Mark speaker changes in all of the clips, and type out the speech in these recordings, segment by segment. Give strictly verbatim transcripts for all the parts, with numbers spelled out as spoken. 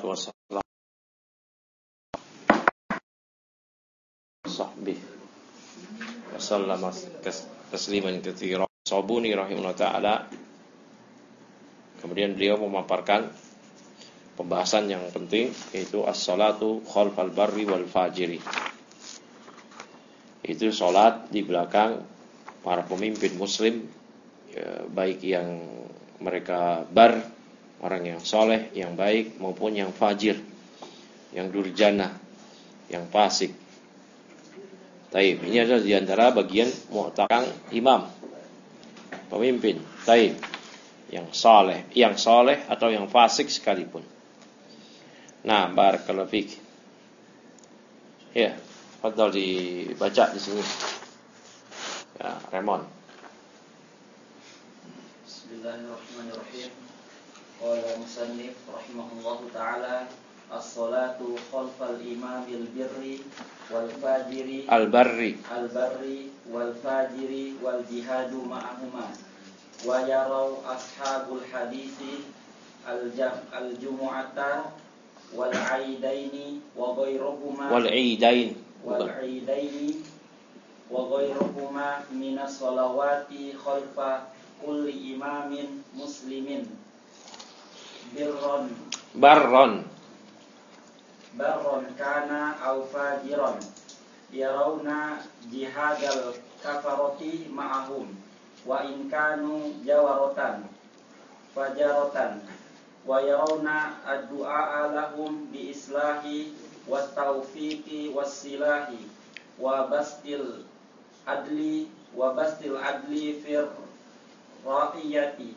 Speaker 1: Wassalatu wassalamu sahbihi wasallama tasliman katsiran. Sabuni rahimahullah ta'ala. Kemudian beliau memaparkan pembahasan yang penting, yaitu as-salatu khalfal barri wal fajiri. Itu salat di belakang para pemimpin muslim, ya, baik yang mereka bar, orang yang soleh, yang baik, maupun yang fajir, yang durjana, yang fasik. Taib, ini adalah diantara bagian mu'takang imam, pemimpin. Taib, yang soleh, yang soleh atau yang fasik sekalipun. Nah, barakallahu fiik. Ya, fadhal dibaca di sini. Ya, Remon.
Speaker 2: Bismillahirrahmanirrahim. Qala musannif rahimahullahu ta'ala, as-salatu khalfal imamil birri wal fajiri
Speaker 1: al-barri
Speaker 2: al-barri wal fajiri wal jihadu ma'ahuma wa yarau ashabul hadisi al-jam al-jumu'ata wal aidaini wa ghairuhuma
Speaker 1: wal aidain
Speaker 2: wal aidaini wa ghairuhuma minas salawati khalfa kulli imamin muslimin birron
Speaker 1: barron
Speaker 2: barron kana au fajiron yarawna jihadal kafaroti ma'ahum wa in kanu jawarotan fajarotan wa yarawna ad-du'a lahum bi islahi wat taufiqi was silahi wa bastil adli wa bastil adli fir ra'iyati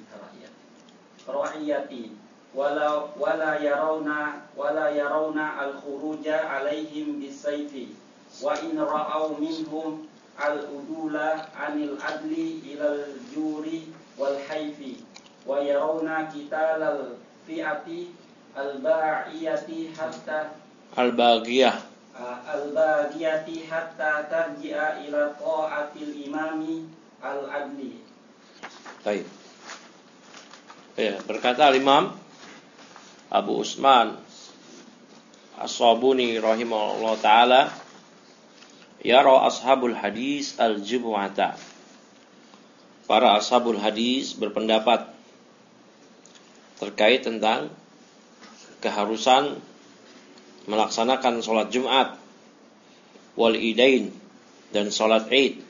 Speaker 2: ra'iyati wala wala yarawna wala yarawna al-khuruja alaihim bisayfi wa in ra'aw minhum al-udula anil adli ilal juri wal hayfi wa yarawna qitalal fi'ati al-ba'iyati hatta
Speaker 1: al-baghiyah
Speaker 2: al-baghiyati hatta tarji'a ila ta'atil imami al-adli.
Speaker 1: Baik. Ya, berkata Imam Abu Usman As-Sabuni rahimahullah ta'ala, yara ashabul hadis al-jumu'ata. Para ashabul hadis berpendapat terkait tentang keharusan melaksanakan sholat Jumat, wal idain, dan sholat Id,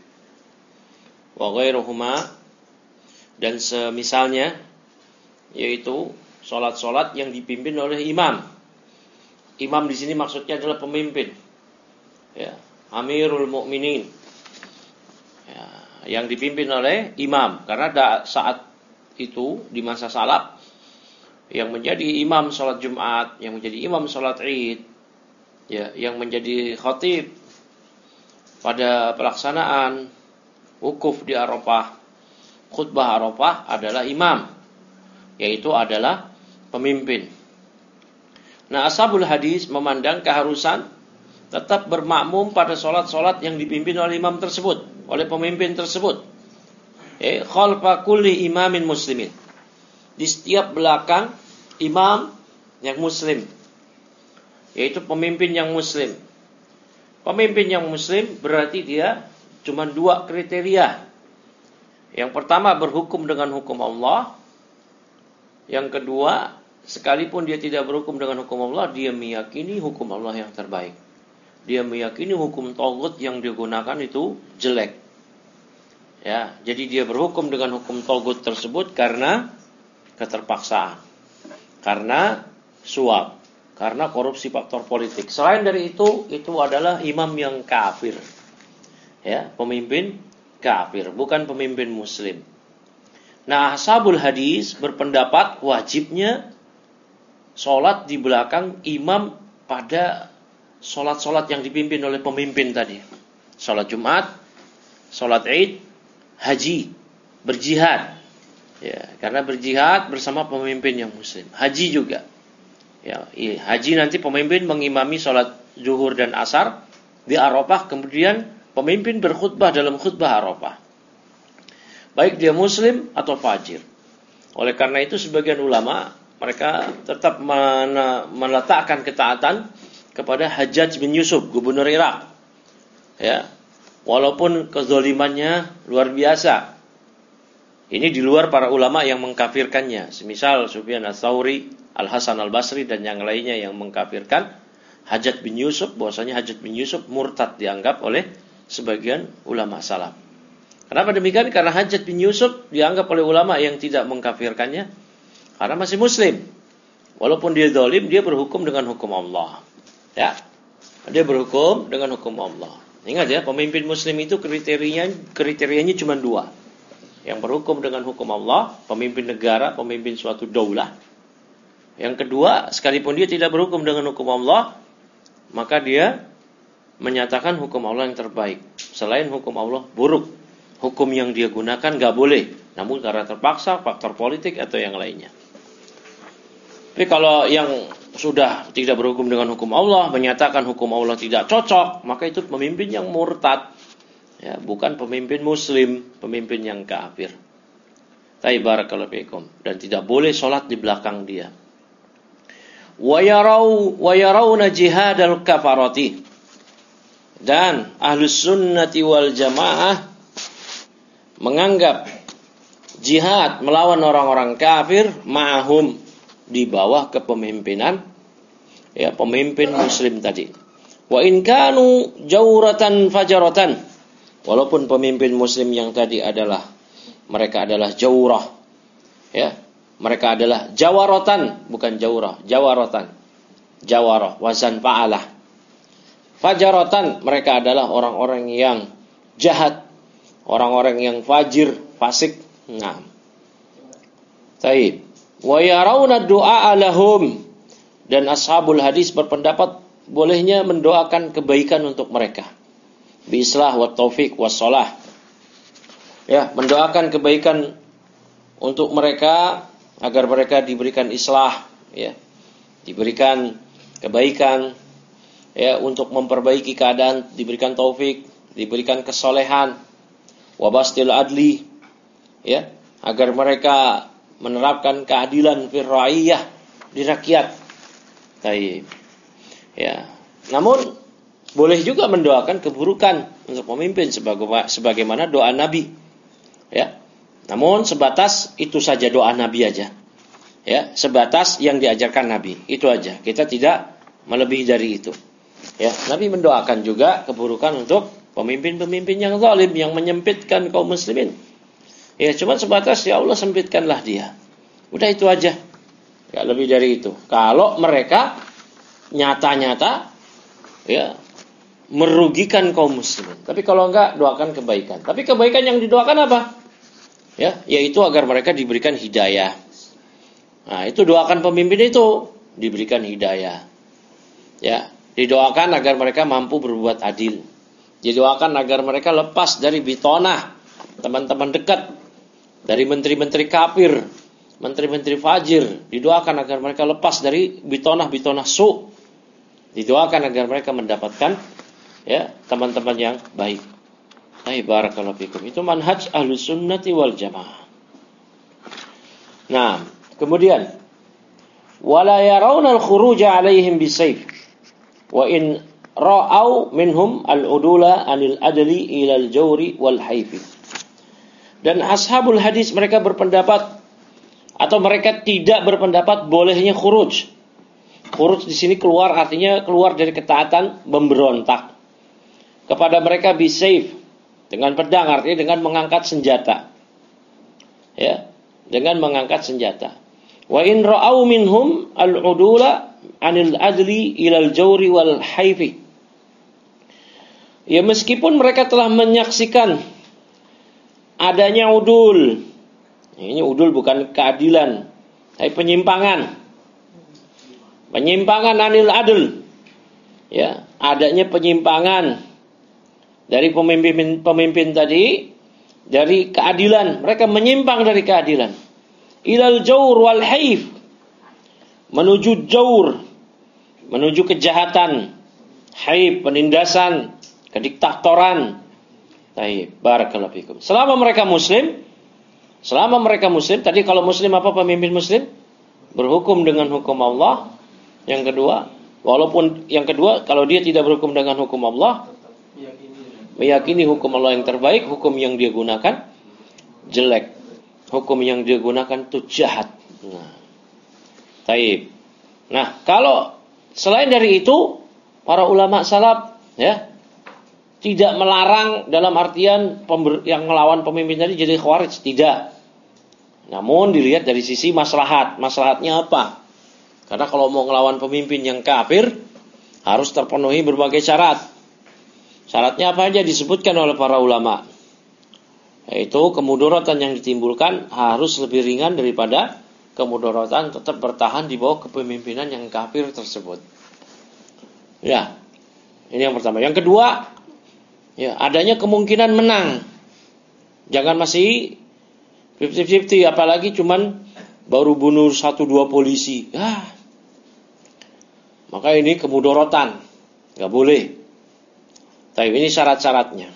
Speaker 1: wa ghairuhuma, dan semisalnya, yaitu sholat-sholat yang dipimpin oleh imam. Imam di sini maksudnya adalah pemimpin, ya, Amirul Mukminin, ya, yang dipimpin oleh imam. Karena saat itu di masa salaf, yang menjadi imam sholat Jumat, yang menjadi imam sholat Id, ya, yang menjadi khatib pada pelaksanaan wukuf di Arafah, khutbah Arafah adalah imam, yaitu adalah pemimpin. Nah, ashabul hadis memandang keharusan tetap bermakmum pada sholat-sholat yang dipimpin oleh imam tersebut, oleh pemimpin tersebut. Eh, khalfa kulli imamin muslimin, di setiap belakang imam yang muslim, yaitu pemimpin yang muslim. Pemimpin yang muslim berarti dia cuma dua kriteria. Yang pertama, berhukum dengan hukum Allah. Yang kedua, sekalipun dia tidak berhukum dengan hukum Allah, dia meyakini hukum Allah yang terbaik. Dia meyakini hukum taghut yang digunakan itu jelek. Ya, jadi dia berhukum dengan hukum taghut tersebut karena keterpaksaan, karena suap, karena korupsi faktor politik. Selain dari itu, itu adalah imam yang kafir. Ya, pemimpin kafir, bukan pemimpin muslim. Nah, ashabul hadis berpendapat wajibnya sholat di belakang imam pada sholat-sholat yang dipimpin oleh pemimpin tadi. Sholat Jumat, sholat Id, haji, berjihad. Ya, karena berjihad bersama pemimpin yang muslim. Haji juga. Ya, haji nanti pemimpin mengimami sholat zuhur dan asar di Arafah, kemudian pemimpin berkhutbah dalam khutbah Arafah, baik dia muslim atau fajir. Oleh karena itu sebagian ulama mereka tetap meletakkan ketaatan kepada Hajjaj bin Yusuf, gubernur Irak. Ya, walaupun kezalimannya luar biasa. Ini di luar para ulama yang mengkafirkannya, semisal Sufyan Ats-Tsauri, Al-Hasan Al-Basri dan yang lainnya yang mengkafirkan Hajjaj bin Yusuf, bahwasanya Hajjaj bin Yusuf murtad dianggap oleh sebagian ulama salaf. Kenapa demikian? Karena Hajjaj bin Yusuf dianggap oleh ulama yang tidak mengkafirkannya karena masih muslim. Walaupun dia zalim, dia berhukum dengan hukum Allah. Ya. Dia berhukum dengan hukum Allah. Ingat ya, pemimpin muslim itu kriterianya kriterianya cuma dua. Yang berhukum dengan hukum Allah, pemimpin negara, pemimpin suatu daulah. Yang kedua, sekalipun dia tidak berhukum dengan hukum Allah, maka dia menyatakan hukum Allah yang terbaik. Selain hukum Allah buruk, hukum yang dia gunakan gak boleh, namun karena terpaksa, faktor politik atau yang lainnya. Tapi kalau yang sudah tidak berhukum dengan hukum Allah, menyatakan hukum Allah tidak cocok, maka itu pemimpin yang murtad, ya, bukan pemimpin muslim, pemimpin yang kafir. Taib barakallahu fikum. Dan tidak boleh sholat di belakang dia. Wa yarau wa yarawna jihadal kafarati. Dan ahlus sunnati wal jamaah menganggap jihad melawan orang-orang kafir ma'ahum, di bawah kepemimpinan ya pemimpin muslim tadi. Wa in kanu jawratan fajaratan, walaupun pemimpin muslim yang tadi adalah mereka adalah jawrah, ya, mereka adalah jawaratan, bukan jawrah, jawaratan, jawarah wazan fa'alah. Fajaratan, mereka adalah orang-orang yang jahat, orang-orang yang fajir, fasik. Nah, taib. Wa yarawna du'a lahum, dan ashabul hadis berpendapat bolehnya mendoakan kebaikan untuk mereka. Bi islah wa taufiq was shalah. Ya, mendoakan kebaikan untuk mereka agar mereka diberikan islah, ya. Diberikan kebaikan, ya, untuk memperbaiki keadaan, diberikan taufik, diberikan kesolehan, wa bastil adli, ya, agar mereka menerapkan keadilan fir ra'iyah, di rakyat. Baik. Ya. Namun boleh juga mendoakan keburukan untuk pemimpin sebagaimana doa Nabi. Ya. Namun sebatas itu saja doa Nabi aja. Ya, sebatas yang diajarkan Nabi. Itu aja. Kita tidak melebihi dari itu. Ya, Nabi mendoakan juga keburukan untuk pemimpin-pemimpin yang zalim, yang menyempitkan kaum muslimin. Ya, cuma sebatas ya Allah sempitkanlah dia. Udah itu aja. Enggak lebih dari itu. Kalau mereka nyata-nyata ya merugikan kaum muslimin. Tapi kalau enggak, doakan kebaikan. Tapi kebaikan yang didoakan apa? Ya, yaitu agar mereka diberikan hidayah. Nah, itu doakan pemimpin itu diberikan hidayah. Ya, didoakan agar mereka mampu berbuat adil. Didoakan agar mereka lepas dari bitonah teman-teman dekat, dari menteri-menteri kafir, menteri-menteri fajir. Didoakan agar mereka lepas dari bitonah-bitonah su. Didoakan agar mereka mendapatkan ya teman-teman yang baik. Hai barakallahu fikum. Itu manhaj ahlus sunnati wal jamaah. Nah, kemudian wala yarawna al-khuruja 'alaihim bisayf wa in ra'au minhum al-udula 'anil adli ila al-jawri wal haifi. Dan ashabul hadis mereka berpendapat atau mereka tidak berpendapat bolehnya khuruj. Khuruj di sini keluar artinya keluar dari ketaatan, memberontak. Kepada mereka bisayf, dengan pedang, artinya dengan mengangkat senjata. Ya, dengan mengangkat senjata. Wa in ra'au minhum al-udula 'anil adli ila al-jawri wal haifi. Ya, meskipun mereka telah menyaksikan adanya udul. Ini udul bukan keadilan, tapi penyimpangan. Penyimpangan anil adl. Ya, adanya penyimpangan dari pemimpin-pemimpin tadi dari keadilan. Mereka menyimpang dari keadilan. Ilal jawr wal haif. Menuju jawr, menuju kejahatan, haif, penindasan, kediktatoran. Baik, barakallahu fikum. Selama mereka muslim, selama mereka muslim, tadi kalau muslim apa pemimpin muslim? berhukum dengan hukum Allah. Yang kedua, walaupun yang kedua kalau dia tidak berhukum dengan hukum Allah, meyakini hukum Allah yang terbaik, hukum yang dia gunakan jelek, hukum yang dia gunakan itu jahat. Nah, taib. Nah, kalau selain dari itu, para ulama salaf ya tidak melarang dalam artian pember, yang melawan pemimpin tadi jadi khawarij, tidak. Namun dilihat dari sisi maslahat. Maslahatnya apa? Karena kalau mau ngelawan pemimpin yang kafir harus terpenuhi berbagai syarat. Syaratnya apa aja disebutkan oleh para ulama. Yaitu kemudaratan yang ditimbulkan harus lebih ringan daripada kemudaratan tetap bertahan di bawah kepemimpinan yang kafir tersebut. Ya, ini yang pertama. Yang kedua, ya, adanya kemungkinan menang. Jangan masih lima puluh lima puluh, apalagi cuman baru bunuh satu dua polisi. Ah, maka ini kemudaratan, nggak boleh. Tapi ini syarat-syaratnya.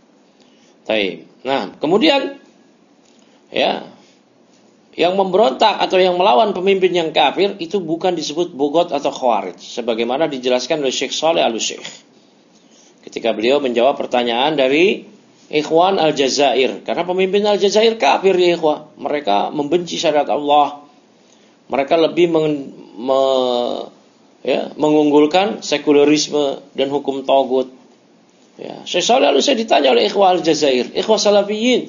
Speaker 1: Tapi, nah kemudian ya, yang memberontak atau yang melawan pemimpin yang kafir itu bukan disebut bughot atau khawarij, sebagaimana dijelaskan oleh Syekh Shalih Al-Syekh ketika beliau menjawab pertanyaan dari Ikhwan Al-Jazair. Karena pemimpin Al-Jazair kafir ya ikhwah. Mereka membenci syariat Allah. Mereka lebih meng, me, ya, mengunggulkan sekularisme dan hukum tagut. Ya, Syekh Shalih Al-Syekh ditanya oleh Ikhwan Al-Jazair, Ikhwan Salafiyin,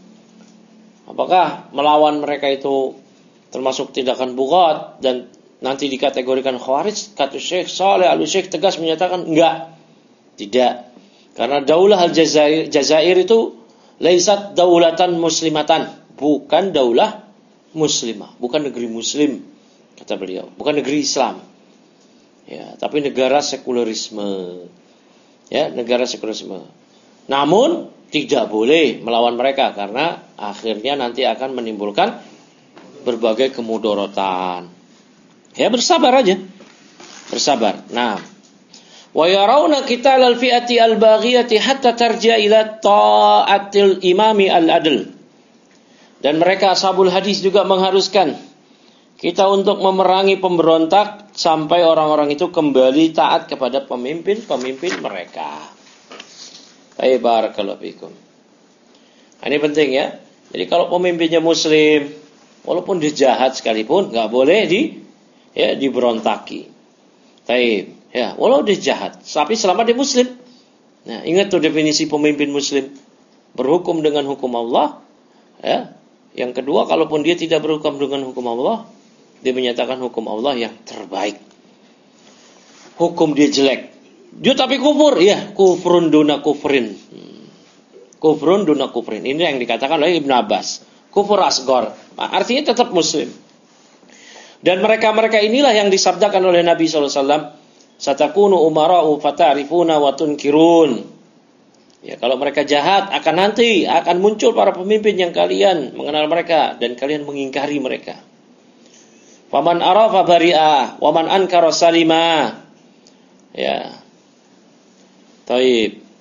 Speaker 1: apakah melawan mereka itu termasuk tindakan bughat dan nanti dikategorikan khawarij? Kata Syekh Shalih Al-Syekh tegas menyatakan enggak. Tidak. Karena daulah Al-Jazair Jazair itu laisat daulatan muslimatan, bukan daulah muslimah, bukan negeri muslim kata beliau, bukan negeri Islam. Ya, tapi negara sekularisme. Ya, negara sekularisme. Namun tidak boleh melawan mereka karena akhirnya nanti akan menimbulkan berbagai kemudaratan. Ya, bersabar aja. Bersabar. Nah, wa yarawna qital al-fi'ati al-baghiyati hatta tarji'a ila ta'atil imami al-adl. Dan mereka ashabul hadis juga mengharuskan kita untuk memerangi pemberontak sampai orang-orang itu kembali taat kepada pemimpin-pemimpin mereka. Baik, barakallahu fikum. Ini penting ya. Jadi kalau pemimpinnya muslim, walaupun dia jahat sekalipun enggak boleh di ya diberontaki. Baik. Ya, walau dia jahat, tapi selama dia muslim. Nah, ingat tuh definisi pemimpin muslim. Berhukum dengan hukum Allah. Ya. Yang kedua, kalaupun dia tidak berhukum dengan hukum Allah, dia menyatakan hukum Allah yang terbaik. Hukum dia jelek. Dia tapi kufur, ya, kufrun duna kufrin. Hmm. Kufrun duna kufrin. Ini yang dikatakan oleh Ibn Abbas. Kufur asgor. Artinya tetap muslim. Dan mereka-mereka inilah yang disabdakan oleh Nabi sallallahu alaihi wasallam, satakunu umara'u fata'rifuna wa tunkirun. Ya, kalau mereka jahat akan nanti akan muncul para pemimpin yang kalian mengenal mereka dan kalian mengingkari mereka. Faman arafa bari'a wa man ankara salima. Ya. Taib.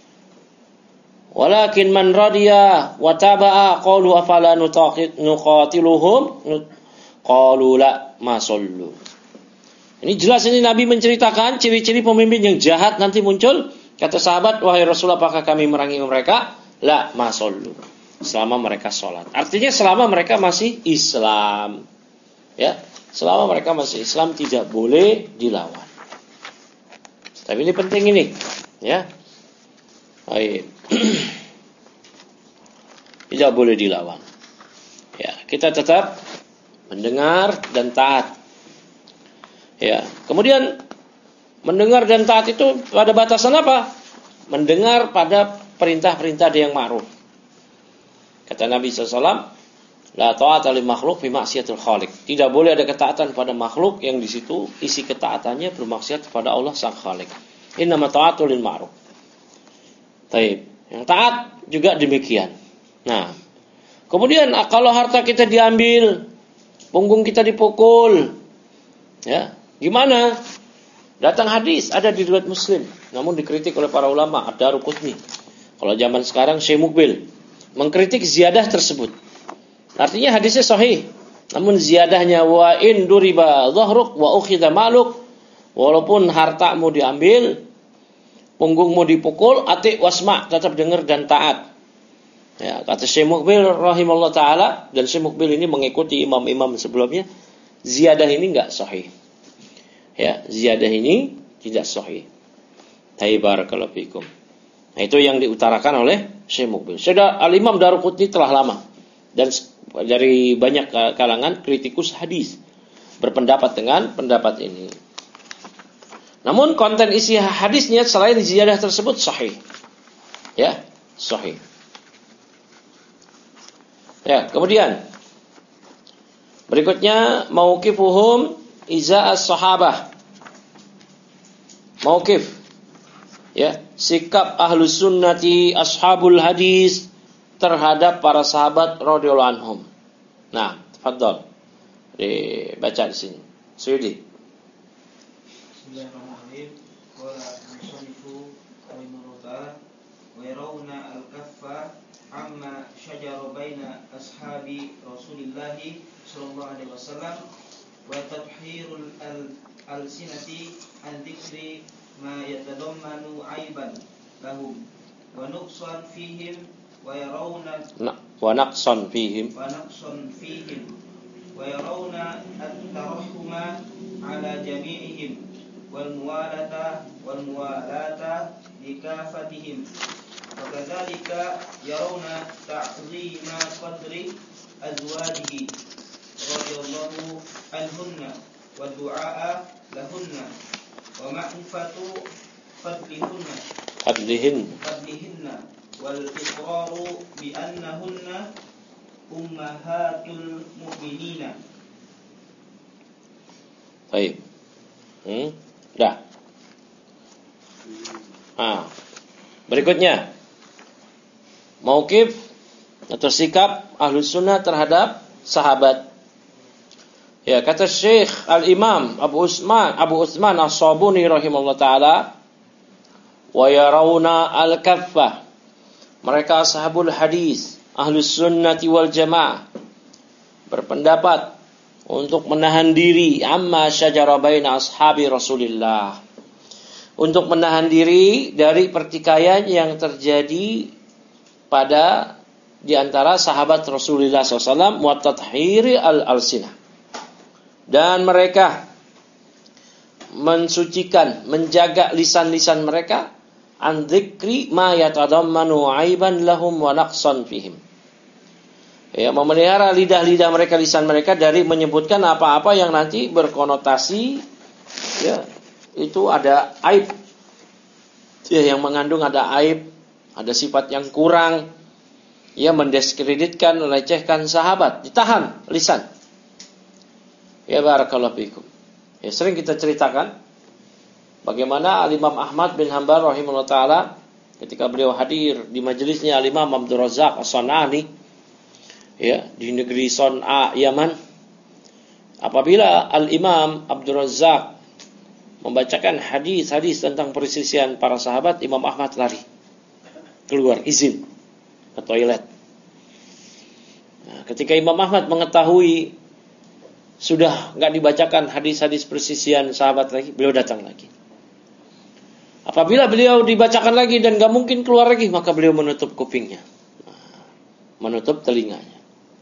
Speaker 1: Walakin man radiya wa taba'a qalu afala nuqatiluhum qalu la ma sallu. Ini jelas, ini Nabi menceritakan ciri-ciri pemimpin yang jahat nanti muncul. Kata sahabat, wahai Rasulullah, apakah kami merangi mereka? La masollu. Selama mereka sholat. Artinya selama mereka masih Islam. Ya, selama mereka masih Islam tidak boleh dilawan. Tapi ini penting ini, ya. Baik. Tidak boleh dilawan. Ya, kita tetap mendengar dan taat. Ya, kemudian mendengar dan taat itu pada batasan apa? Mendengar pada perintah-perintah yang ma'ruf. Kata Nabi sallallahu alaihi wasallam, la ta'ata li makhluk fi ma'siyatil khaliq. Tidak boleh ada ketaatan pada makhluk yang di situ isi ketaatannya bermaksiat kepada Allah Sang Khaliq. Innama ta'atu lil ma'ruf. Taib. Yang taat juga demikian. Nah, kemudian kalau harta kita diambil, punggung kita dipukul, ya, gimana? Datang hadis ada di riwayat Muslim, namun dikritik oleh para ulama. Ad-Darul Qutni. Kalau zaman sekarang Syekh Mukbil mengkritik ziyadah tersebut. Artinya hadisnya sahih, Namun ziyadahnya wa in duriba dhahruk wa ukhidha maluk, walaupun hartamu diambil, punggungmu dipukul, ati wasma, tetap dengar dan taat. Ya, kata Syekh Muqbil rahimahullah taala, dan Syekh Muqbil ini mengikuti imam-imam sebelumnya, ziyadah ini enggak sahih. Ya, ziyadah ini tidak sahih. Hai barakallahu fikum. Nah, itu yang diutarakan oleh Syekh Muqbil. Sudah Al-Imam Daruqutni telah lama dan dari banyak kalangan kritikus hadis berpendapat dengan pendapat ini. Namun konten isi hadisnya selain ziyadah tersebut sahih. Ya, sahih. Ya, kemudian berikutnya mauqifuhum iza as-sahabah. Mauqif, ya, sikap ahlus sunnati ashabul hadis terhadap para sahabat radhiyallahu anhum. Nah, tafadhol. Dibaca di sini. Sudi.
Speaker 3: Bismillahirrahmanirrahim. Qala al-musannifu rahimahullah ta'ala wa yarawna al-kaffa amma shajara baina ashabi Rasulillah sallallahu alaihi wasallam wa tadhhirul al-sinati an dzikri ma yatadammanu aiban lahum wa nuqsan fihim wa yarawna
Speaker 1: wa naqsan fihim
Speaker 3: wa naqsan fihim wa yarawna at-tarahuma ala jami'ihim wal muwalata wal muwalata likafatihim wa kadzalika yarawna ta'zima qadri azwajihi radhiyallahu anhunna wa du'a lahunna wa ma'rifatu fadlihunna
Speaker 1: fadlihin
Speaker 3: fadlihinna wal iqraru bi annahunna ummahatul mu'minina.
Speaker 1: Baik. Hmm, dah. Ah. Berikutnya mauqif atau sikap Ahlus Sunnah terhadap sahabat. Ya, kata Syekh Al-Imam Abu Utsman Abu Utsman As-Sabuni rahimahullah taala, wa yarawna al-kaffah, mereka ashabul hadis, Ahlus Sunnati wal Jamaah, berpendapat untuk menahan diri amma syajara baina ashabi Rasulillah, untuk menahan diri dari pertikaian yang terjadi pada di antara sahabat Rasulullah shallallahu alaihi wasallam, wa tathhiri al-alsinah, dan mereka mensucikan, menjaga lisan-lisan mereka an dzikri ma yatadammanu aiban lahum wa naqsan fihim. Ya, memelihara lidah-lidah mereka, lisan mereka dari menyebutkan apa-apa yang nanti berkonotasi, ya, itu ada aib, ya, yang mengandung ada aib, ada sifat yang kurang, ya, mendiskreditkan, melecehkan sahabat. Ditahan lisan. Ya barakallahu fikum. Ya, sering kita ceritakan bagaimana Al-Imam Ahmad bin Hanbal rahimahullah taala ketika beliau hadir di majelisnya Al-Imam Abdul Razzaq As-San'ani, ya, di negeri Son'a, Yaman. Apabila Al-Imam Abdul Razzaq membacakan hadis-hadis tentang perselisihan para sahabat, Imam Ahmad lari keluar izin ke toilet. Nah, ketika Imam Ahmad mengetahui sudah enggak dibacakan hadis-hadis perselisihan sahabat lagi, beliau datang lagi. Apabila beliau dibacakan lagi dan enggak mungkin keluar lagi, maka beliau menutup kupingnya, menutup telinganya.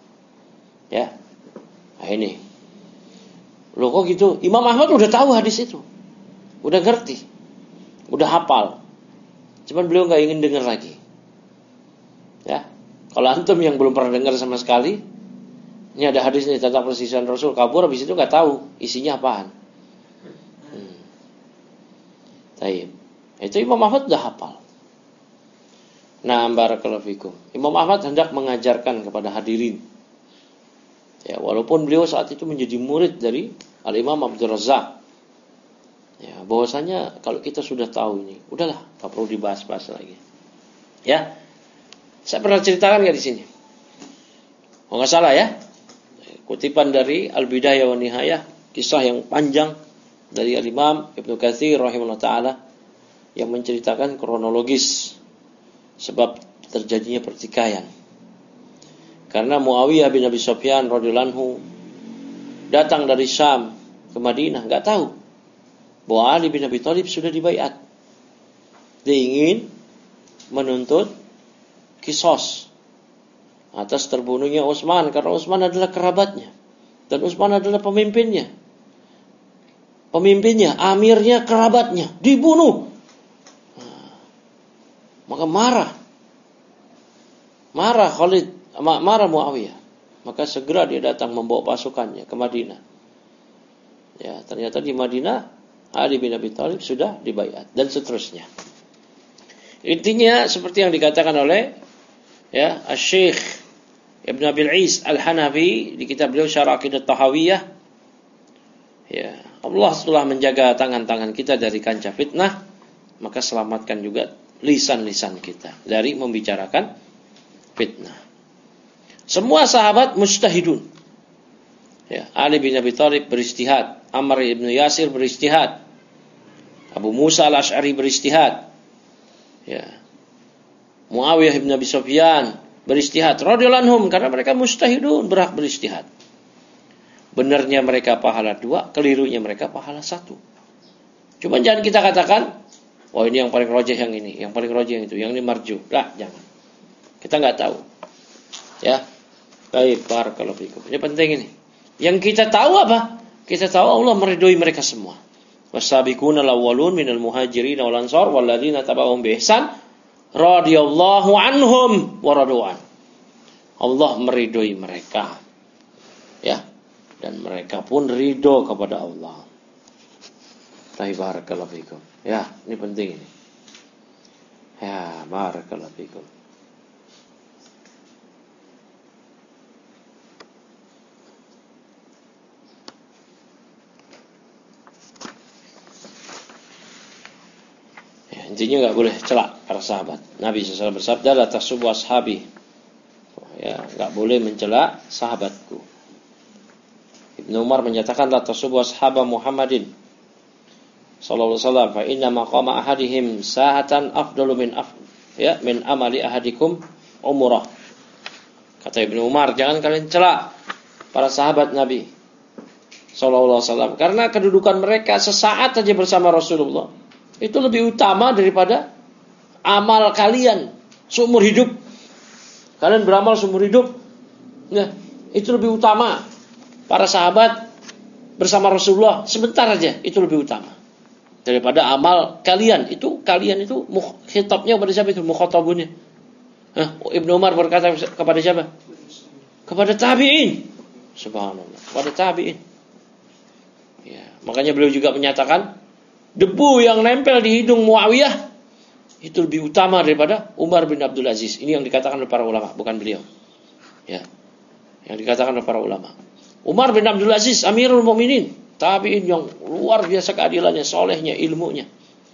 Speaker 1: Ya. Nah ini. Loh kok gitu? Imam Ahmad udah tahu hadis itu. Udah ngerti. Udah hafal. Cuman beliau enggak ingin dengar lagi. Ya. Kalau antum yang belum pernah dengar sama sekali, ini ada hadis nih tentang perselisihan Rasul, kabur, habis itu enggak tahu isinya apaan. Hmm. Taib. Itu Imam Ahmad udah hafal. Nah, barakallahu fikum. Imam Ahmad hendak mengajarkan kepada hadirin. Ya, walaupun beliau saat itu menjadi murid dari Al-Imam Abdul Razzaq. Ya, bahwasanya kalau kita sudah tahu ini, udahlah, enggak perlu dibahas-bahas lagi. Ya. Saya pernah ceritakan enggak di sini? Oh, enggak salah ya? Kutipan dari Al-Bidayah wa Nihayah, kisah yang panjang dari Al-Imam Ibnu Katsir rahimahullah taala yang menceritakan kronologis sebab terjadinya pertikaian. Karena Muawiyah bin Abi Sufyan radhiyallahu anhu datang dari Syam ke Madinah, nggak tahu bahwa Ali bin Abi Thalib sudah dibaiat. Dia ingin menuntut kisos atas terbunuhnya Utsman, karena Utsman adalah kerabatnya dan Utsman adalah pemimpinnya. Pemimpinnya, amirnya, kerabatnya dibunuh. Nah, maka marah. Marah Khalid, marah Muawiyah. Maka segera dia datang membawa pasukannya ke Madinah. Ya, ternyata di Madinah Ali bin Abi Thalib sudah dibaiat dan seterusnya. Intinya seperti yang dikatakan oleh ya Asy-Syaikh Ibn Abil Is Al-Hanafi di kitab beliau Syarah Aqidah Tahawiyah. Ya, Allah telah menjaga tangan-tangan kita dari kancah fitnah, maka selamatkan juga lisan-lisan kita dari membicarakan fitnah. Semua sahabat mujtahidun. Ya, Ali bin Abi Thalib beristihad, Ammar ibn Yasir beristihad, Abu Musa al-Asy'ari beristihad, ya, Muawiyah bin Abi Sufyan beristihad radhiyallahu anhum, karena mereka mujtahidun, berhak beristihad. Benarnya mereka pahala dua, kelirunya mereka pahala satu. Cuma jangan kita katakan, oh ini yang paling rajih yang ini, yang paling rajih yang itu, yang ini marju. Lah, jangan. Kita nggak tahu. Ya. Baik, barakallahu fikum. Ini penting ini. Yang kita tahu apa? Kita tahu Allah meridhoi mereka semua. Wasabiquna al-awwalun minal muhajirin wal ansar walladzina tabauhum bi ihsan radhiyallahu anhum wa radu'an. Allah meridhoi mereka. Ya. Dan mereka pun ridho kepada Allah. Baik, barakallahu fikum. Ya, ini penting ini. Ya, barakallahu fikum. Intinya nggak boleh celak para sahabat. Nabi shallallahu alaihi wasallam bersabda, la tasubbu ashabi. Ya, nggak boleh mencela sahabatku. Ibnu Umar menyatakan, la tasubbu ashaba Muhammadin sallallahu alaihi wasallam, fa inna maqama ahadihim sa'atan afdalu min af ya min amali ahadikum umrah. Kata Ibnu Umar, jangan kalian celak para sahabat Nabi sallallahu alaihi wasallam, karena kedudukan mereka sesaat saja bersama Rasulullah itu lebih utama daripada amal kalian seumur hidup. Kalian beramal seumur hidup, ya, itu lebih utama. Para sahabat bersama Rasulullah sebentar aja, itu lebih utama daripada amal kalian. Itu kalian itu khitabnya kepada siapa itu? Mukhatabunnya. Hah? Ibnu Umar berkata kepada siapa? Kepada tabi'in. Subhanallah, kepada tabi'in. Ya, makanya beliau juga menyatakan, debu yang nempel di hidung Muawiyah itu lebih utama daripada Umar bin Abdul Aziz. Ini yang dikatakan oleh para ulama, bukan beliau. Ya. Yang dikatakan oleh para ulama. Umar bin Abdul Aziz Amirul Mukminin, tabi'in yang luar biasa keadilannya, solehnya, ilmunya.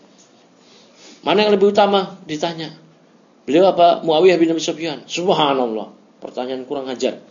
Speaker 1: Mana yang lebih utama? Ditanya. Beliau apa? Muawiyah bin Abi Sufyan. Subhanallah. Pertanyaan kurang ajar.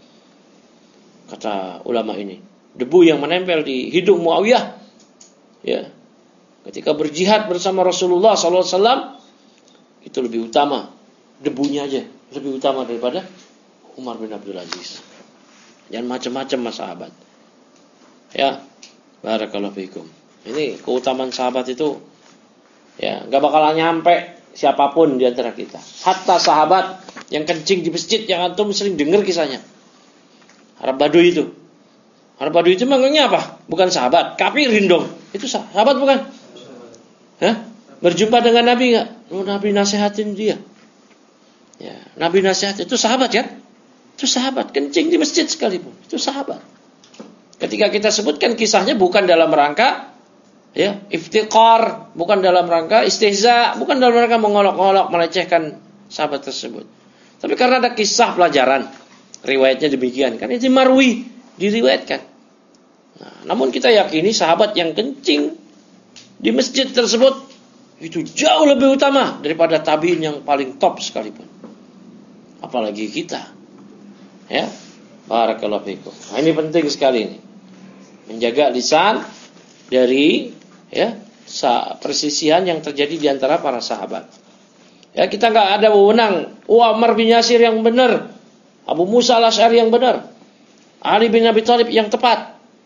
Speaker 1: Kata ulama ini. Debu yang menempel di hidung Muawiyah, ya, ketika berjihad bersama Rasulullah sallallahu alaihi wasallam, itu lebih utama, debunya aja lebih utama daripada Umar bin Abdul Aziz. Jangan macam-macam mas sahabat. Ya, barakallahu fikum. Ini keutamaan sahabat itu, ya, nggak bakalan nyampe siapapun di antara kita. Hatta sahabat yang kencing di masjid yang antum sering dengar kisahnya, Arab Baduy itu. Arab Baduy itu manggilnya apa? Bukan sahabat, kafirin dong. Itu sahabat bukan? Hah? Berjumpa dengan Nabi enggak? Oh, Nabi nasihatin dia. Ya, Nabi nasihat, itu sahabat kan? Itu sahabat, kencing di masjid sekalipun. Itu sahabat. Ketika kita sebutkan kisahnya bukan dalam rangka ya, iftiqar, bukan dalam rangka istihza, bukan dalam rangka mengolok-olok, melecehkan sahabat tersebut. Tapi karena ada kisah pelajaran, riwayatnya demikian kan, itu marwi, diriwayatkan. Nah, namun kita yakini sahabat yang kencing di masjid tersebut itu jauh lebih utama daripada tabi'in yang paling top sekalipun. Apalagi kita. Ya. Barakallahu fikum. Nah, ini penting sekali ini. Menjaga lisan dari ya, persisihan yang terjadi di antara para sahabat. Ya, kita enggak ada wewenang, oh, Ammar bin Yasir yang benar, Abu Musa al-Asy'ari yang benar, Ali bin Abi Thalib yang tepat.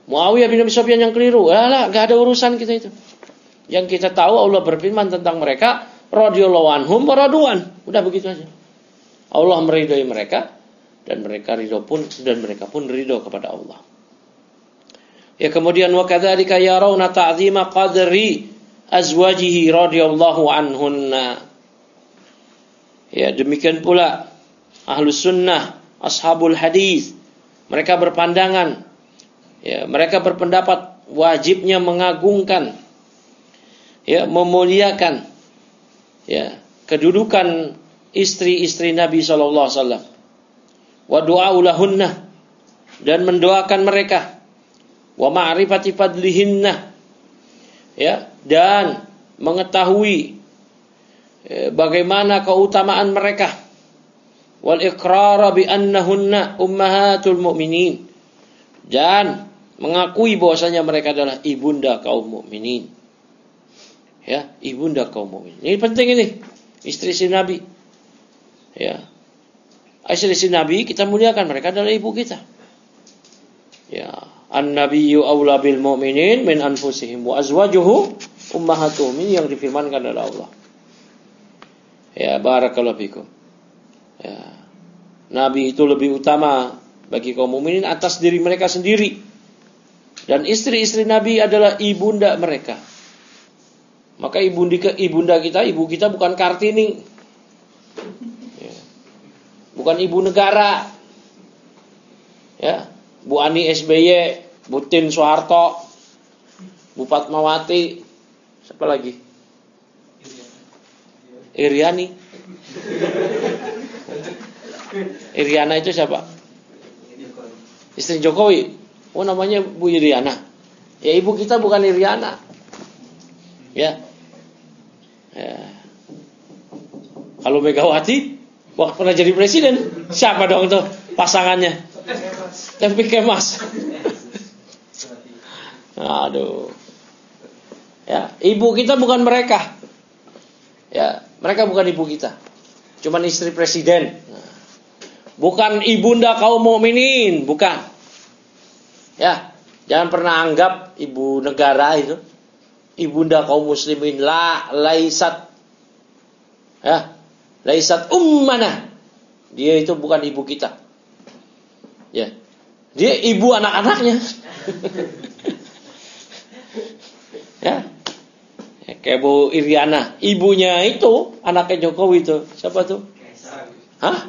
Speaker 1: Muawiyah bin Abi Sufyan yang keliru. Alah, enggak ada urusan kita itu. Yang kita tahu Allah berfirman tentang mereka, radhiyallahu anhum wa radwan. Udah begitu aja. Allah meridhai mereka dan mereka ridho pun dan mereka pun ridho kepada Allah. Ya, kemudian wa kadzalika yarawna ta'zima qadri azwajihi radhiyallahu anhunna. Ya, demikian pula Ahlus Sunnah, Ashabul Hadis, mereka berpandangan, ya, mereka berpendapat wajibnya mengagungkan, ya, memuliakan, ya, kedudukan istri-istri Nabi sallallahu alaihi wasallam. Wa du'au lahunna, dan mendoakan mereka. Wa ma'rifati fadlihinna, ya, dan mengetahui, ya, bagaimana keutamaan mereka. Wal iqrara bi annahunna ummahatul mu'minin, dan mengakui bahwasanya mereka adalah ibunda kaum mukminin. Ya, ibunda kaum mukminin. Ini penting ini. Istri-istri Nabi. Ya. Istri-istri Nabi kita muliakan, mereka adalah ibu kita. Ya, an-nabiyyu aula bil mu'minin min anfusihim wa azwajuhu ummahatuhum, ini yang difirmankan oleh Allah. Ya, barakallahu fikum. Ya. Nabi itu lebih utama bagi kaum mukminin atas diri mereka sendiri. Dan istri-istri Nabi adalah ibunda mereka. Maka ibunda, ibunda kita, ibu kita bukan Kartini, ya, bukan ibu negara, ya, Bu Ani S B Y, Bu Tin Soeharto, Bu Fatmawati, siapa lagi? Iriani. Iriana itu siapa? Istri Jokowi. Oh, namanya Bu Iriana. Ya, ibu kita bukan Iriana. Ya. Ya. Kalau Megawati waktu pernah jadi presiden, siapa dong tuh pasangannya? Tapi Kemas. Aduh. Ya, ibu kita bukan mereka. Ya, mereka bukan ibu kita. Cuman istri presiden. Bukan ibunda kaum mukminin, bukan. Ya, jangan pernah anggap ibu negara itu ibunda kaum muslimin. La laisat. Ya, laisat ummana. Dia itu bukan ibu kita. Ya. Dia ibu anak-anaknya. Ya. Kayak Bu Iriana, ibunya itu anaknya Jokowi itu. Siapa tuh? Hah?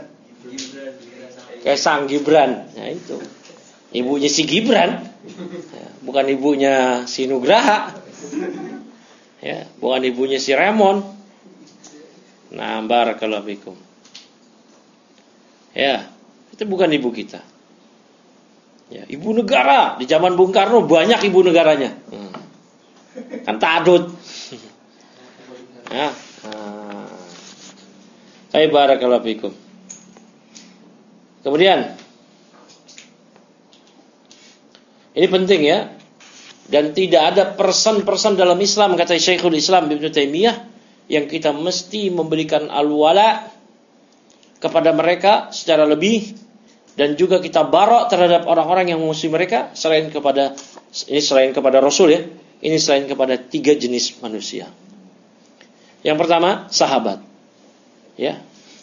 Speaker 1: Kaisang Gibran. Nah, itu. Ibunya si Gibran. Ya, bukan ibunya si Nugraha. Ya, bukan ibunya si Remon. Nah, barakallahu fikum. Ya, itu bukan ibu kita. Ya, ibu negara. Di zaman Bung Karno banyak ibu negaranya. Hmm. Kan tadut. Ya. Nah. Hai barakallahu fikum. Kemudian ini penting ya. Dan tidak ada persen-persen dalam Islam, kata Syekhul Islam Ibnu Taimiyah, yang kita mesti memberikan al-wala kepada mereka secara lebih, dan juga kita barok terhadap orang-orang yang memusuhi mereka selain kepada ini selain kepada Rasul ya. Ini selain kepada tiga jenis manusia. Yang pertama, sahabat. Ya.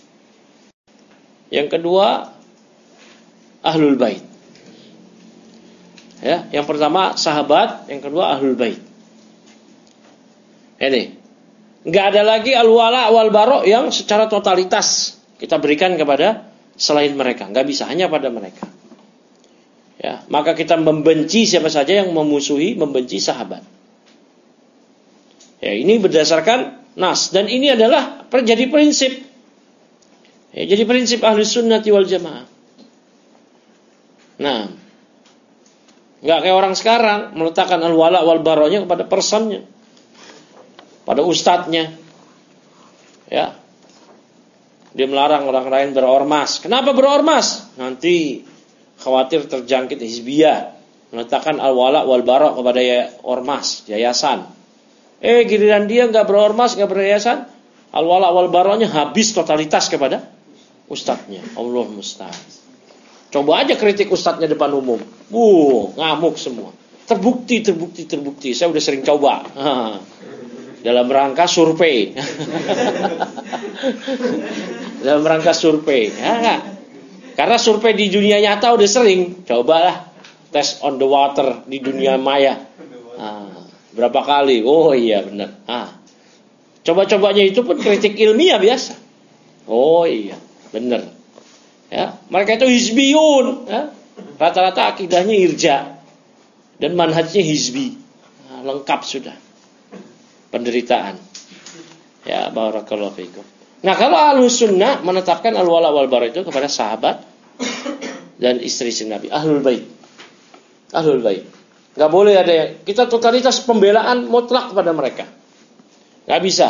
Speaker 1: Yang kedua, ahlul bait. Ya, yang pertama sahabat, yang kedua ahlul bait. Ini. Enggak ada lagi al-wala wal bara yang secara totalitas kita berikan kepada selain mereka. Enggak bisa, hanya pada mereka. Ya, maka kita membenci siapa saja yang memusuhi, membenci sahabat. Ya, ini berdasarkan nas, dan ini adalah jadi prinsip. Ya, jadi prinsip Ahlus Sunnati wal Jamaah. Nah, enggak kayak orang sekarang meletakkan al-wala wal baranya kepada personnya, pada ustadznya. Ya. Dia melarang orang lain berormas. Kenapa berormas? Nanti khawatir terjangkit hizbiyah. Meletakkan al-wala wal bara kepada ya, ormas, yayasan. Eh, giliran dia enggak berormas, enggak beryayasan, al-wala wal baranya habis totalitas kepada ustadznya. Allah musta'an. Coba aja kritik ustadznya depan umum. Wuh, ngamuk semua. Terbukti, terbukti, terbukti. Saya udah sering coba. Ha. Dalam rangka survei. Dalam rangka survei. Ya, karena survei di dunia nyata udah sering. Cobalah tes on the water di dunia maya. Ha. Berapa kali? Oh iya benar. Ha. Coba-cobanya itu pun kritik ilmiah biasa. Oh iya, benar. Ya, mereka itu hizbiyun, ya. Rata-rata akidahnya irja dan manhajnya hizbi. Nah, lengkap sudah. Penderitaan. Ya, barakallahu fikum. Nah, kalau Ahlus Sunnah menetapkan al-wala wal bara itu kepada sahabat dan istri-istri Nabi, Ahlul Bait. Ahlul Bait. Enggak boleh ada yang kita totalitas pembelaan mutlak kepada mereka. Enggak bisa.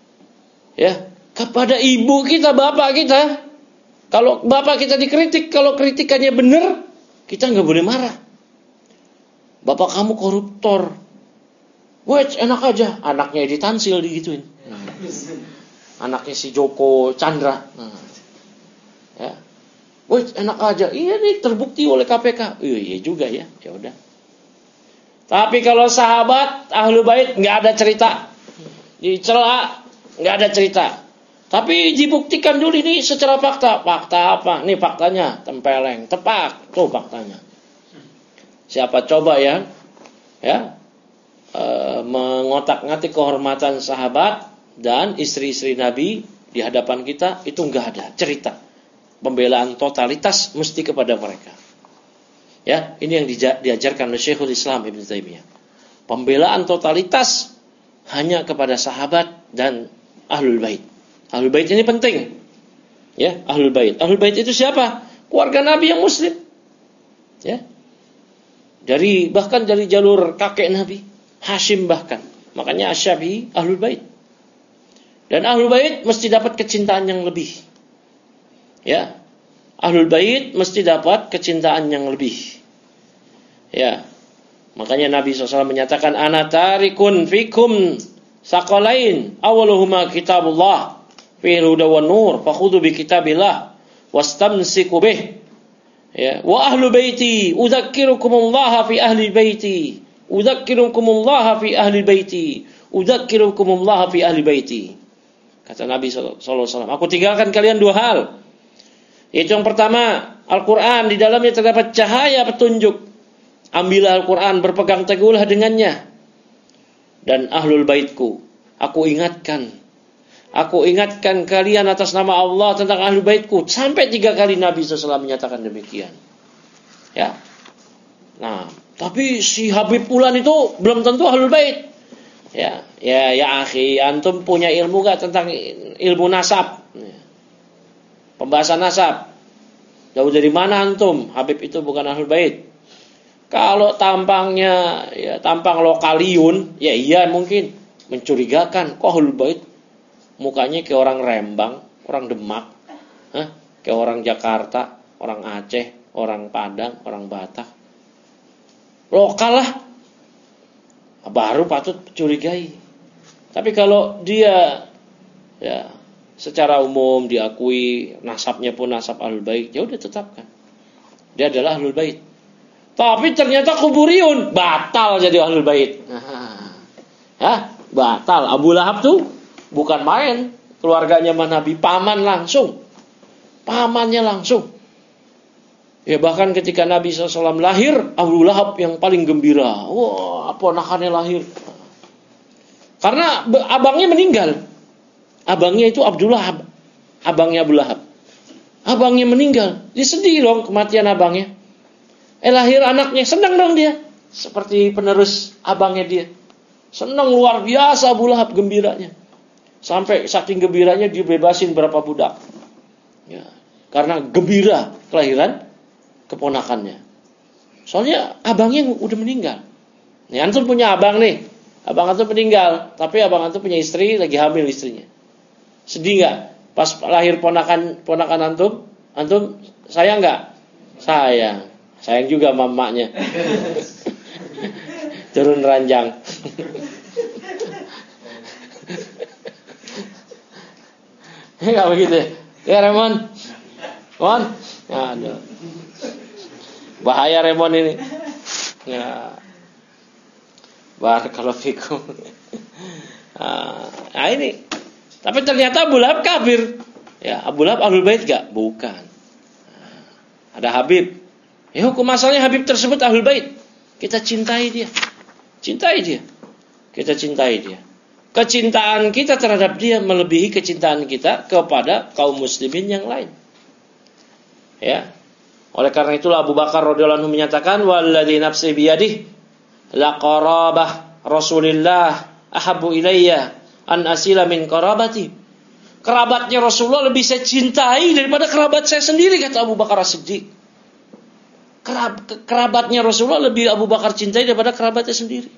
Speaker 1: Ya, kepada ibu kita, bapak kita. Kalau bapak kita dikritik, kalau kritikannya benar, kita nggak boleh marah. Bapak kamu koruptor. Weh, enak aja. Anaknya Edi Tansil digituin. Nah. Anaknya si Joko Chandra. Nah. Ya. Weh, enak aja. Iya nih terbukti oleh K P K. Iya, iya juga ya. Ya udah. Tapi kalau sahabat Ahlul Bait nggak ada cerita. Dicela, nggak ada cerita. Tapi dibuktikan dulu ini secara fakta. Fakta apa? Nih faktanya, tempeleng, tepak. Tuh faktanya. Siapa coba ya, ya e, mengotak-ngatik kehormatan sahabat dan istri-istri Nabi di hadapan kita, itu enggak ada cerita. Pembelaan totalitas mesti kepada mereka. Ya, ini yang diajarkan oleh Syekhul Islam Ibnu Taimiyah. Pembelaan totalitas hanya kepada sahabat dan Ahlul Bait. Ahlul Bait ini penting. Ya, Ahlul Bait. Ahlul Bait itu siapa? Keluarga Nabi yang muslim. Ya. Dari bahkan dari jalur kakek Nabi, Hashim bahkan. Makanya Asy-Syafi'i Ahlul Bait. Dan Ahlul Bait mesti dapat kecintaan yang lebih. Ya. Ahlul Bait mesti dapat kecintaan yang lebih. Ya. Makanya Nabi shallallahu alaihi wasallam menyatakan ana tarikun fikum saqalain awaluhuma kitabullah fihi huda wan nur fakhudhu bi kitabillah wastamsiku bih. Ya, wa ahlu baiti udzakkirukumullah fi ahli baiti udzakkirukumullah fi ahli baiti udzakkirukumullah fi ahli baiti. Kata Nabi sallallahu alaihi wasallam, aku tinggalkan kalian dua hal. Yaitu yang pertama, Al-Qur'an, di dalamnya terdapat cahaya petunjuk. Ambillah Al-Qur'an, berpegang teguhlah dengannya. Dan ahlul baitku, aku ingatkan Aku ingatkan kalian atas nama Allah tentang ahlul baitku. Sampai tiga kali Nabi shallallahu alaihi wasallam menyatakan demikian. Ya. Nah, tapi si Habib Ulan itu belum tentu ahlul bait. Ya, ya, ya akhi, antum punya ilmu gak tentang ilmu nasab? Pembahasan nasab. Jauh dari mana antum? Habib itu bukan ahlul bait. Kalau tampangnya ya tampang lokaliun, ya iya mungkin mencurigakan. Kok ahlul bait? Mukanya kayak orang Rembang, orang Demak, hah? Kayak orang Jakarta, orang Aceh, orang Padang, orang Batak. Lokal lah. Baru patut curigai. Tapi kalau dia ya secara umum diakui nasabnya pun nasab Ahlul Bait, ya udah tetapkan. Dia adalah Ahlul Bait. Tapi ternyata kuburiyun, batal jadi Ahlul Bait. Hah? Batal. Abu Lahab tuh bukan main, keluarganya Nabi, paman langsung. Pamannya langsung. Ya bahkan ketika Nabi shallallahu alaihi wasallam lahir, Abu Lahab yang paling gembira. Wah, ponakannya lahir. Karena abangnya meninggal. Abangnya itu Abdullah, abangnya Abu Lahab. Abangnya meninggal. Dia sedih dong kematian abangnya. Eh lahir anaknya, senang dong dia. Seperti penerus abangnya dia. Senang luar biasa Abu Lahab gembiranya. Sampai saking gembiranya dia bebasin berapa budak. Ya, karena gembira kelahiran keponakannya. Soalnya abangnya udah meninggal. Nih antum punya abang nih. Abang antum meninggal, tapi abang antum punya istri, lagi hamil istrinya. Sedih enggak? Pas lahir ponakan ponakan antum, antum sayang enggak? Sayang. Sayang juga mamanya. Turun ranjang. Enggak begitu. Ya Ramon. Ramon. Aduh. Bahaya Remon ini. Ya. Barakallahu fikum. Nah ini. Tapi ternyata Abu Lahab kafir. Ya, Abu Lahab Ahlul Bait gak? Bukan. Nah, ada Habib. Ya hukum asalnya Habib tersebut Ahlul Bait. Kita cintai dia. Cintai dia. Kita cintai dia. Kecintaan kita terhadap dia melebihi kecintaan kita kepada kaum muslimin yang lain. Ya. Oleh karena itulah Abu Bakar radhiyallahu anhu menyatakan walladzi nafsi biyadihi la qarabah Rasulillah ahabbu ilayya an asila min qarabati. Kerabatnya Rasulullah lebih saya cintai daripada kerabat saya sendiri, kata Abu Bakar As-Siddiq. Kerab, kerabatnya Rasulullah lebih Abu Bakar cintai daripada kerabatnya sendiri.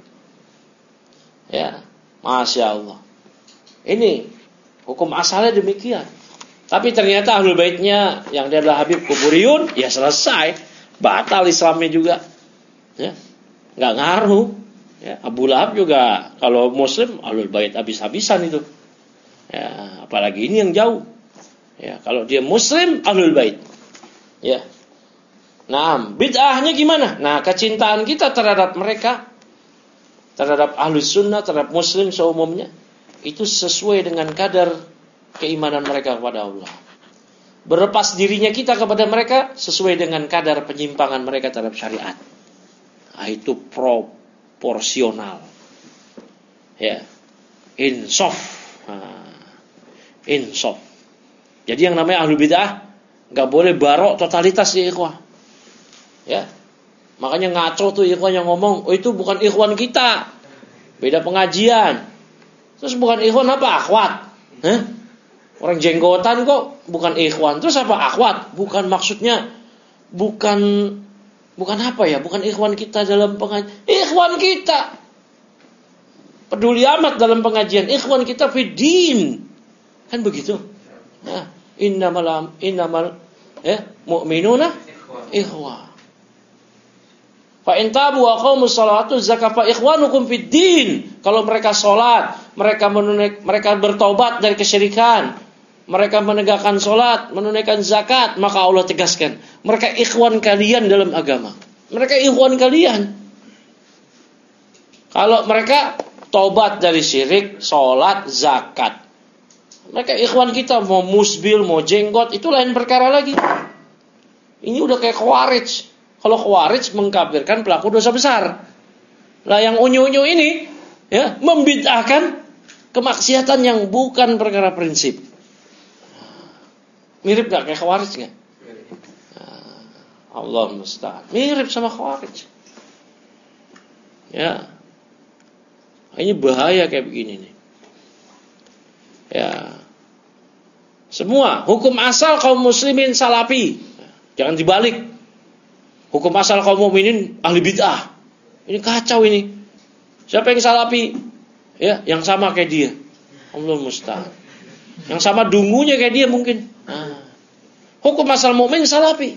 Speaker 1: Ya, Masya Allah. Ini hukum asalnya demikian. Tapi ternyata Ahlul Baitnya yang dia adalah Habib Kuburiyun, ya selesai, batal Islamnya juga. Ya, nggak ngaruh. Ya, Abu Lahab juga kalau Muslim Ahlul Bait habis-habisan itu. Ya, apalagi ini yang jauh. Ya, kalau dia Muslim Ahlul Bait. Ya. Nah, bid'ahnya gimana? Nah, kecintaan kita terhadap mereka, terhadap Ahlus Sunnah, terhadap Muslim seumumnya, itu sesuai dengan kadar keimanan mereka kepada Allah. Berlepas dirinya kita kepada mereka sesuai dengan kadar penyimpangan mereka terhadap syariat. Nah, itu proporsional. Ya. Insaf. Nah, insaf. Jadi yang namanya Ahlul Bid'ah enggak boleh barok totalitas di ikhwah. Ya. Makanya ngaco tuh ikhwan yang ngomong, "Oh, itu bukan ikhwan kita. Beda pengajian." Terus bukan ikhwan apa? Akhwat. Hah? Orang jenggotan kok bukan ikhwan. Terus apa akhwat? Bukan maksudnya bukan bukan apa ya? Bukan ikhwan kita dalam pengajian. Ikhwan kita. Peduli amat dalam pengajian. Ikhwan kita fiddin. Kan begitu? Nah, innamal innamal ya mu'minuna ikhwah. Fa in tabu wa qamus salatu zakata ikhwanukum fiddin. Kalau mereka salat, mereka menunaik, mereka bertobat dari kesyirikan, mereka menegakkan salat, menunaikan zakat, maka Allah tegaskan, mereka ikhwan kalian dalam agama. Mereka ikhwan kalian. Kalau mereka tobat dari syirik, salat, zakat, mereka ikhwan kita. Mau musbil, mau jenggot, itu lain perkara lagi. Ini udah kayak Khawarij. Kalau Khawarij mengkafirkan pelaku dosa besar. Lah yang unyu-unyu ini ya membid'ahkan kemaksiatan yang bukan perkara prinsip. Mirip gak kayak Khawarij gak? Allah musta'an. Mirip sama Khawarij. Ya. Ini bahaya kayak begini nih. Ya. Semua hukum asal kaum muslimin salafi. Jangan dibalik. Hukum asal kaum mukminin ahli bid'ah. Ini kacau ini. Siapa yang salafi? Ya, yang sama kayak dia. Allah musta'an. Yang sama dungunya kayak dia mungkin. Nah. Hukum asal mukmin salafi.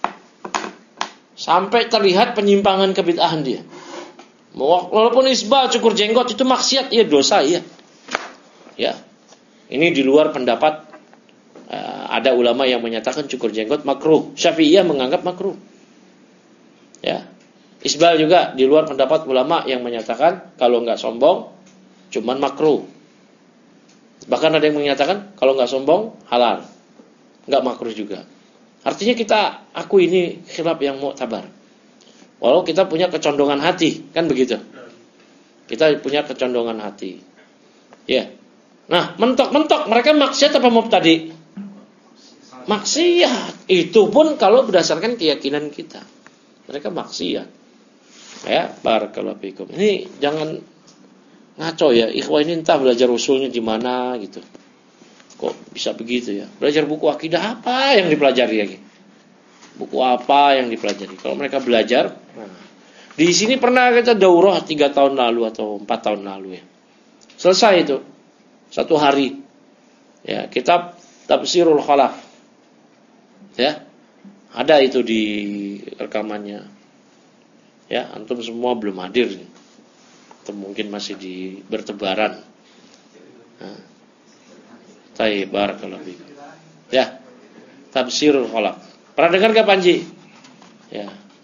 Speaker 1: Sampai terlihat penyimpangan kebid'ahan dia. Walaupun isbal cukur jenggot itu maksiat, ya dosa, ya. Ya. Ini di luar pendapat uh, ada ulama yang menyatakan cukur jenggot makruh. Syafi'iyah menganggap makruh. Ya, isbal juga di luar pendapat ulama yang menyatakan kalau nggak sombong, cuman makruh. Bahkan ada yang menyatakan kalau nggak sombong halal, nggak makruh juga. Artinya kita aku ini khilaf yang mu'tabar. Walau kita punya kecondongan hati, kan begitu? Kita punya kecondongan hati. Ya. Nah, mentok-mentok mereka maksiat apa mubtadi? Maksiat. Itu pun kalau berdasarkan keyakinan kita. Mereka maksiat. Ya, barakallahu fikum. Ini jangan ngaco ya. Ikhwah ini entah belajar usulnya di mana gitu. Kok bisa begitu ya? Belajar buku akidah apa yang dipelajari lagi? Buku apa yang dipelajari? Kalau mereka belajar, nah, di sini pernah kita daurah tiga tahun lalu atau empat tahun lalu ya. Selesai itu. Satu hari. Ya, kitab Tafsirul Khalaf. Ya. Ada itu di rekamannya. Ya, antum semua belum hadir. Atau mungkin masih di bertebaran. Nah. Taib barakallahu fikum. Ya. Tafsirul Khalaf. Pernah dengar gak Panji? Ya.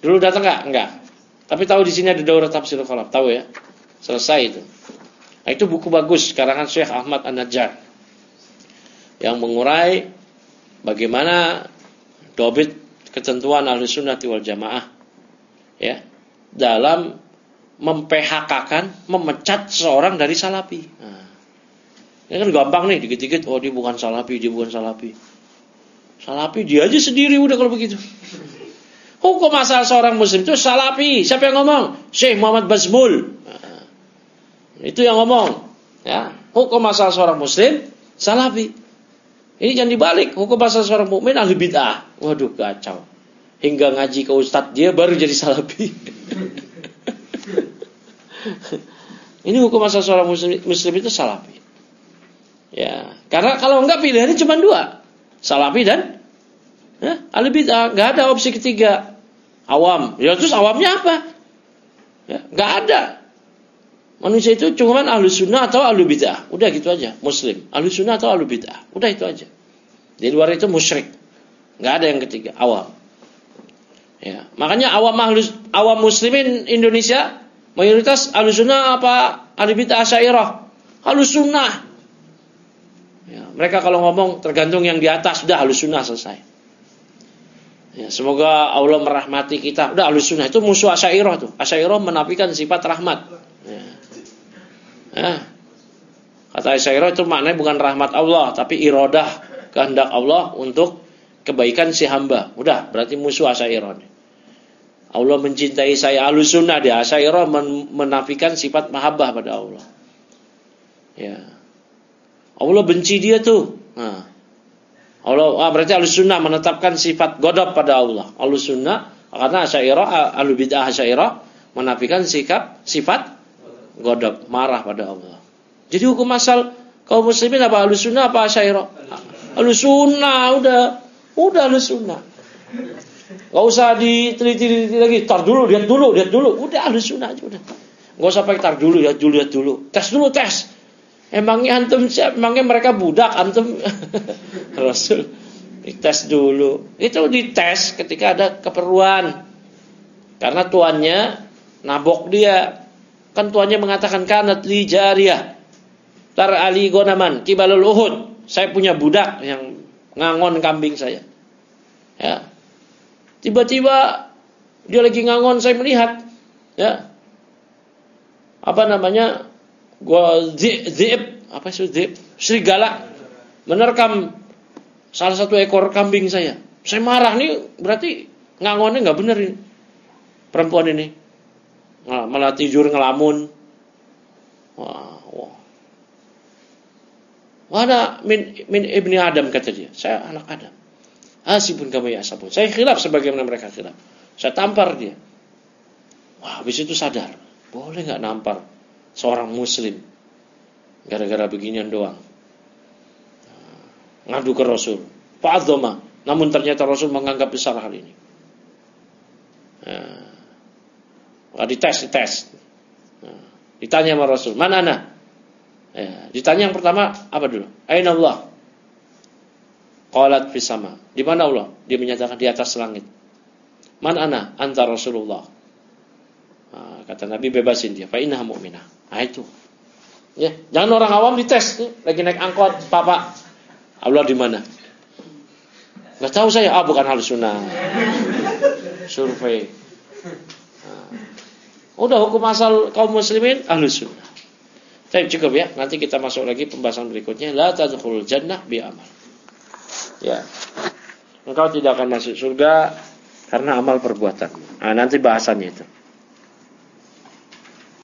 Speaker 1: Dulu datang nggak? Enggak. Tapi tahu di sini ada daurah tafsirul kalam, tahu ya? Selesai itu. Nah, itu buku bagus karangan Syekh Ahmad An-Najjar yang mengurai bagaimana dobit ketentuan Ahlussunnah wal Jamaah ya dalam mem-P H K-kan, memecat seorang dari Salafi. Nah, ini kan gampang nih, dikit-dikit oh dia bukan Salafi, dia bukan Salafi. Salafi dia aja sendiri udah kalau begitu. Hukum asal seorang muslim itu Salafi. Siapa yang ngomong? Syekh Muhammad Bazmul. Nah, itu yang ngomong. Ya, hukum asal seorang muslim Salafi. Ini jangan dibalik. Hukum asal seorang mukmin ahli bid'ah. Waduh, kacau. Hingga ngaji ke ustadz dia baru jadi Salafi. Ini hukum asal seorang muslim, muslim itu Salafi. Ya, karena kalau enggak pilihannya cuma dua. Salafi dan ya, ahli bid'ah. Enggak ada opsi ketiga. Awam. Ya terus awamnya apa? Ya, enggak ada. Manusia itu cuma ahlu sunnah atau ahlu bid'ah. Udah gitu aja. Muslim. Ahlu sunnah atau ahlu bid'ah. Udah itu aja. Di luar itu musyrik. Enggak ada yang ketiga. Awam. Ya, makanya awam ahlu, awam muslimin Indonesia mayoritas ahlu sunnah apa ahlu bid'ah Asy'ariyah? Ahlu sunnah. Ya, mereka kalau ngomong tergantung yang di atas, udah ahlu sunnah selesai. Ya, semoga Allah merahmati kita. Udah Ahlus Sunnah itu musuh Asy'ariyah tuh. Asy'ariyah menafikan sifat rahmat. Ya. Ya. Kata Asy'ariyah itu maknanya bukan rahmat Allah, tapi iradah, kehendak Allah untuk kebaikan si hamba. Udah, berarti musuh Asy'ariyah. Allah mencintai saya, Ahlus Sunnah, dia Asy'ariyah menafikan sifat mahabbah pada Allah. Ya. Allah benci dia tuh. Nah, Allah, ah, berarti Ahlus Sunnah menetapkan sifat ghadab pada Allah. Ahlus Sunnah karena Asy'ariyah, Ahlul Bid'ah Asy'ariyah menafikan sikap sifat ghadab, marah pada Allah. Jadi hukum asal kaum muslimin apa Ahlus Sunnah apa Asy'ariyah? Ahlus Sunnah, udah. Udah Ahlus Sunnah. Enggak usah diteliti-teliti lagi. Tar dulu, lihat dulu, lihat dulu. Udah Ahlus Sunnah aja udah. Enggak usah pakai tar dulu, lihat dulu, lihat dulu. Tes dulu, tes. Emangnya antum siapa? Emangnya mereka budak antum? Rasul dites dulu. Itu dites ketika ada keperluan. Karena tuannya nabok dia. Kan tuannya mengatakan kanat li jariyah tar ali gonaman kibalul Uhud. Saya punya budak yang ngangon kambing saya. Ya. Tiba-tiba dia lagi ngangon, saya melihat. Ya. Apa namanya? Gua zib, apa itu zib? Serigala menerkam salah satu ekor kambing saya. Saya marah nih, berarti ngangonnya nggak bener ini. Perempuan ini malah tidur ngelamun. Wah, wah. Wada min min ibni Adam, kata dia. Saya anak Adam. Asibun kamu ya asabun. Saya khilaf sebagaimana mereka khilaf. Saya tampar dia. Wah, habis itu sadar. Boleh nggak nampar seorang muslim gara-gara beginian doang. Ngadu ke Rasul, fa'adzama. Namun ternyata Rasul menganggap besar hal ini. Nah, dites, dites. Nah, ditanya sama Rasul, mana ana? Ya, ditanya yang pertama apa dulu? Aina Allah? Qalat fis sama. Di mana Allah? Dia menyatakan di atas langit. Man ana? Anta Rasulullah. Nah, kata Nabi, bebasin dia. Fa innaha mu'minah. Nah itu. Ya, jangan orang awam dites nih, lagi naik angkot, Papa. Allah di mana? Enggak tahu saya. Ah, bukan Ahlus Sunnah. Survei. Nah, udah hukum asal kaum muslimin Ahlus Sunnah. Tapi cukup ya. Nanti kita masuk lagi pembahasan berikutnya. La tadkhulul jannah bi amal. Ya. Engkau tidak akan masuk surga karena amal perbuatan. Nah, nanti bahasannya itu.